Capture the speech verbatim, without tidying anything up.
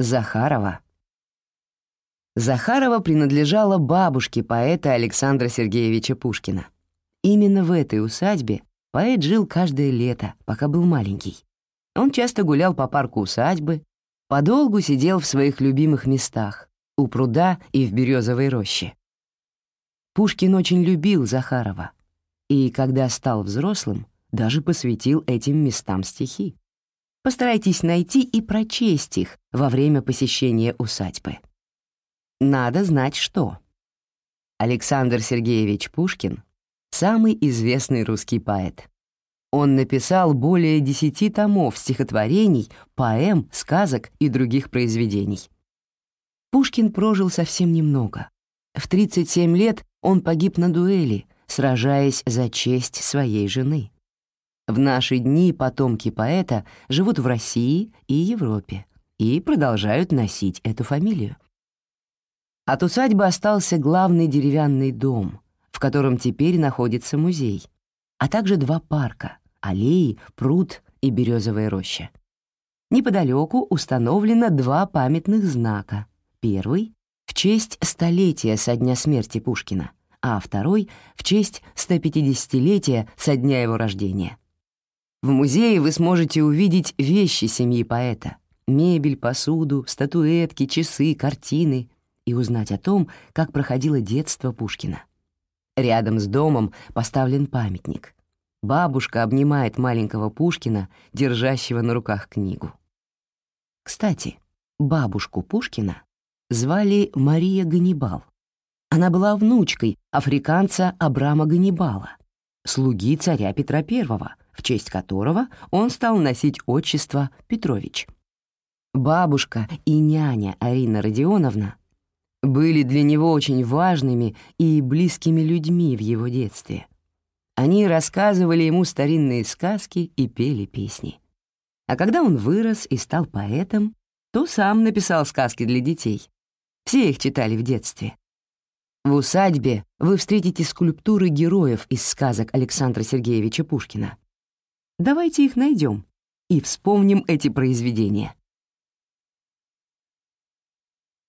Захарова. Захарова принадлежала бабушке поэта Александра Сергеевича Пушкина. Именно в этой усадьбе поэт жил каждое лето, пока был маленький. Он часто гулял по парку усадьбы, подолгу сидел в своих любимых местах, у пруда и в березовой роще. Пушкин очень любил Захарова, и, когда стал взрослым, даже посвятил этим местам стихи. Постарайтесь найти и прочесть их во время посещения усадьбы. Надо знать, что Александр Сергеевич Пушкин — самый известный русский поэт. Он написал более десяти томов стихотворений, поэм, сказок и других произведений. Пушкин прожил совсем немного. В тридцать семь лет он погиб на дуэли, сражаясь за честь своей жены. В наши дни потомки поэта живут в России и Европе и продолжают носить эту фамилию. От усадьбы остался главный деревянный дом, в котором теперь находится музей, а также два парка — аллеи, пруд и березовая роща. Неподалеку установлено два памятных знака. Первый — в честь столетия со дня смерти Пушкина, а второй — в честь стопятидесятилетия со дня его рождения. В музее вы сможете увидеть вещи семьи поэта — мебель, посуду, статуэтки, часы, картины — и узнать о том, как проходило детство Пушкина. Рядом с домом поставлен памятник. Бабушка обнимает маленького Пушкина, держащего на руках книгу. Кстати, бабушку Пушкина звали Мария Ганнибал. Она была внучкой африканца Абрама Ганнибала, слуги царя Петра Первого, в честь которого он стал носить отчество Петрович. Бабушка и няня Арина Родионовна были для него очень важными и близкими людьми в его детстве. Они рассказывали ему старинные сказки и пели песни. А когда он вырос и стал поэтом, то сам написал сказки для детей. Все их читали в детстве. В усадьбе вы встретите скульптуры героев из сказок Александра Сергеевича Пушкина. Давайте их найдем и вспомним эти произведения.